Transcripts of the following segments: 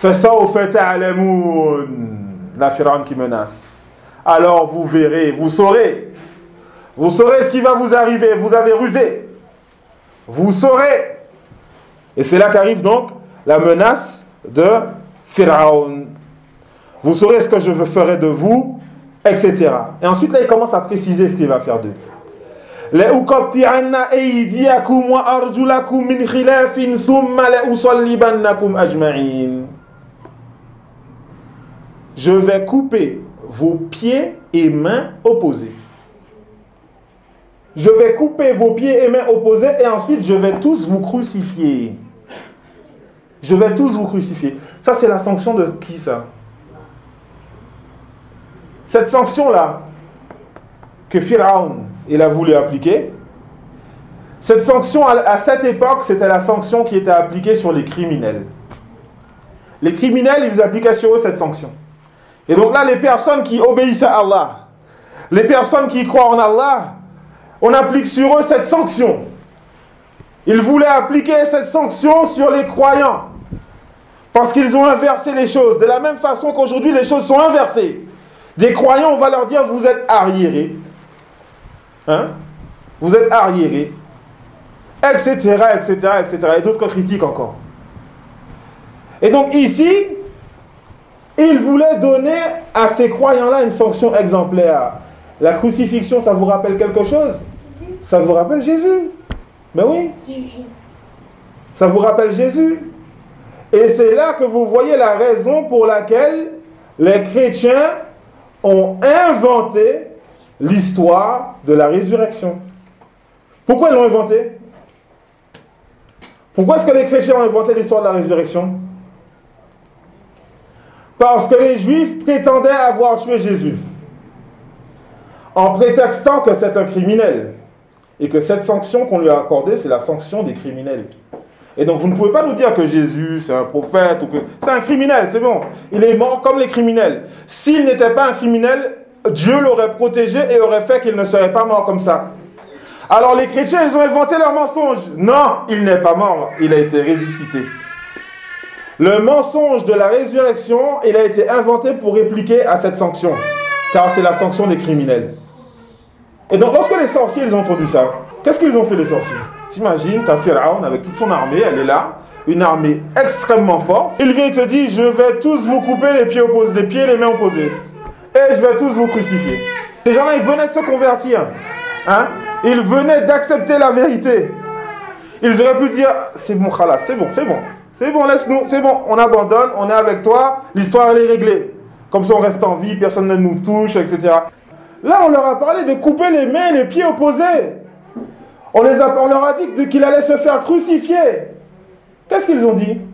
فَسَوْفَ تَعْلَمُونَ. La Pharaon qui menace. Alors vous verrez, vous saurez. Vous saurez ce qui va vous arriver. Vous avez rusé. Vous saurez. Et c'est là qu'arrive donc la menace de Pharaon. Vous saurez ce que je ferai de vous, etc. Et ensuite là il commence à préciser ce qu'il va faire d'eux. لَأُقَطِّعَنَّ أَيْدِيَكُمْ وَأَرْجُلَكُمْ مِنْ خِلَافٍ ثُمَّ لَأُصَلِّبَنَّكُمْ أَجْمَعِينَ. Je vais couper vos pieds et mains opposés. Je vais couper vos pieds et mains opposés et ensuite je vais tous vous crucifier. Je vais tous vous crucifier. Ça c'est la sanction de qui ça? Cette sanction-là que Pharaon il a voulu appliquer, cette sanction à cette époque c'était la sanction qui était appliquée sur les criminels. Les criminels ils appliquaient sur eux cette sanction. Et donc là les personnes qui obéissent à Allah, les personnes qui croient en Allah, on applique sur eux cette sanction. Ils voulaient appliquer cette sanction sur les croyants. Parce qu'ils ont inversé les choses. De la même façon qu'aujourd'hui les choses sont inversées. Des croyants, on va leur dire vous êtes arriérés. Hein? Vous êtes arriérés. Etc., etc., etc. Et d'autres critiques encore. Et donc ici, ils voulaient donner à ces croyants-là une sanction exemplaire. La crucifixion, ça vous rappelle quelque chose? Ça vous rappelle Jésus? Ben oui. Ça vous rappelle Jésus. Et c'est là que vous voyez la raison pour laquelle les chrétiens ont inventé l'histoire de la résurrection. Pourquoi ils l'ont inventé? Pourquoi est-ce que les chrétiens ont inventé l'histoire de la résurrection? Parce que les Juifs prétendaient avoir tué Jésus, en prétextant que c'est un criminel, et que cette sanction qu'on lui a accordée, c'est la sanction des criminels. Et donc vous ne pouvez pas nous dire que Jésus c'est un prophète, ou que c'est un criminel, c'est bon. Il est mort comme les criminels. S'il n'était pas un criminel, Dieu l'aurait protégé et aurait fait qu'il ne serait pas mort comme ça. Alors les chrétiens, ils ont inventé leur mensonge. Non, il n'est pas mort, il a été ressuscité. Le mensonge de la résurrection, il a été inventé pour répliquer à cette sanction. Car c'est la sanction des criminels. Et donc lorsque les sorciers ils ont entendu ça, qu'est-ce qu'ils ont fait les sorciers? T'imagines, t'as Pharaon avec toute son armée, elle est là, une armée extrêmement forte. Il vient et te dit, je vais tous vous couper les pieds opposés, les pieds et les mains opposés. Et je vais tous vous crucifier. Ces gens-là, ils venaient de se convertir. Hein? Ils venaient d'accepter la vérité. Ils auraient pu dire, c'est bon, khalas, c'est bon, c'est bon. C'est bon, laisse-nous, c'est bon, on abandonne, on est avec toi, l'histoire elle est réglée. Comme ça on reste en vie, personne ne nous touche, etc. Là, on leur a parlé de couper les mains et les pieds opposés. On leur a dit qu'il allait se faire crucifier. Qu'est-ce qu'ils ont dit?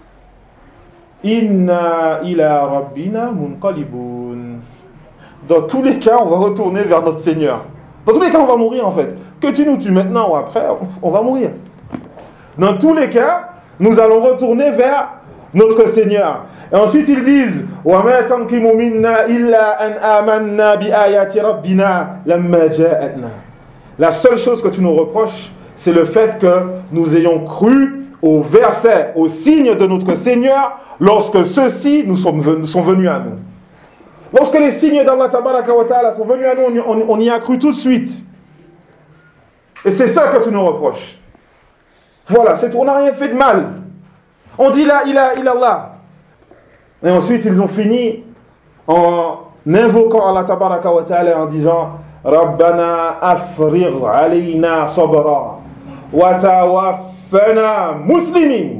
Inna ila rabbina munqalibun. Dans tous les cas, on va retourner vers notre Seigneur. Dans tous les cas, on va mourir en fait. Que tu nous tues maintenant ou après, on va mourir. Dans tous les cas, nous allons retourner vers notre Seigneur. Et ensuite, ils disent wa ma tanqimu minna illa an amanna bi ayati rabbina lamma ja'atna. La seule chose que tu nous reproches, c'est le fait que nous ayons cru aux versets, aux signes de notre Seigneur, lorsque ceux-ci nous sont venus à nous. Lorsque les signes d'Allah Tabaraka wa Ta'ala sont venus à nous, on y a cru tout de suite. Et c'est ça que tu nous reproches. Voilà, c'est tout, on n'a rien fait de mal. On dit la ilaha illallah. Et ensuite, ils ont fini en invoquant Allah Tabaraka wa Ta'ala en disant Rabbana afrigh alayna sabra wa tawaffana muslimin.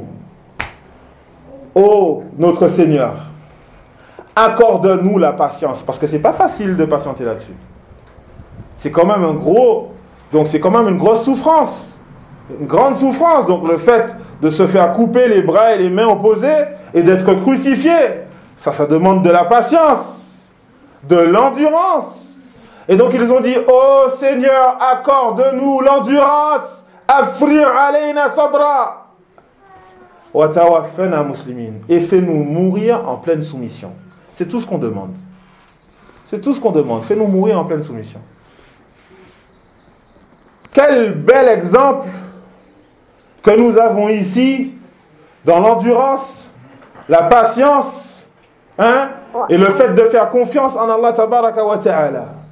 Oh notre Seigneur, accorde-nous la patience, parce que c'est pas facile de patienter là-dessus. C'est quand même c'est quand même une grosse souffrance, une grande souffrance. Donc le fait de se faire couper les bras et les mains opposés et d'être crucifié, ça demande de la patience, de l'endurance. Et donc ils ont dit, oh Seigneur, accorde-nous l'endurance, afrigh alayna sabra wa tawaffana muslimin, et fais-nous mourir en pleine soumission. C'est tout ce qu'on demande. C'est tout ce qu'on demande. Fais-nous mourir en pleine soumission. Quel bel exemple que nous avons ici dans l'endurance la patience, hein, et le fait de faire confiance en Allah tabaraka wa ta'ala.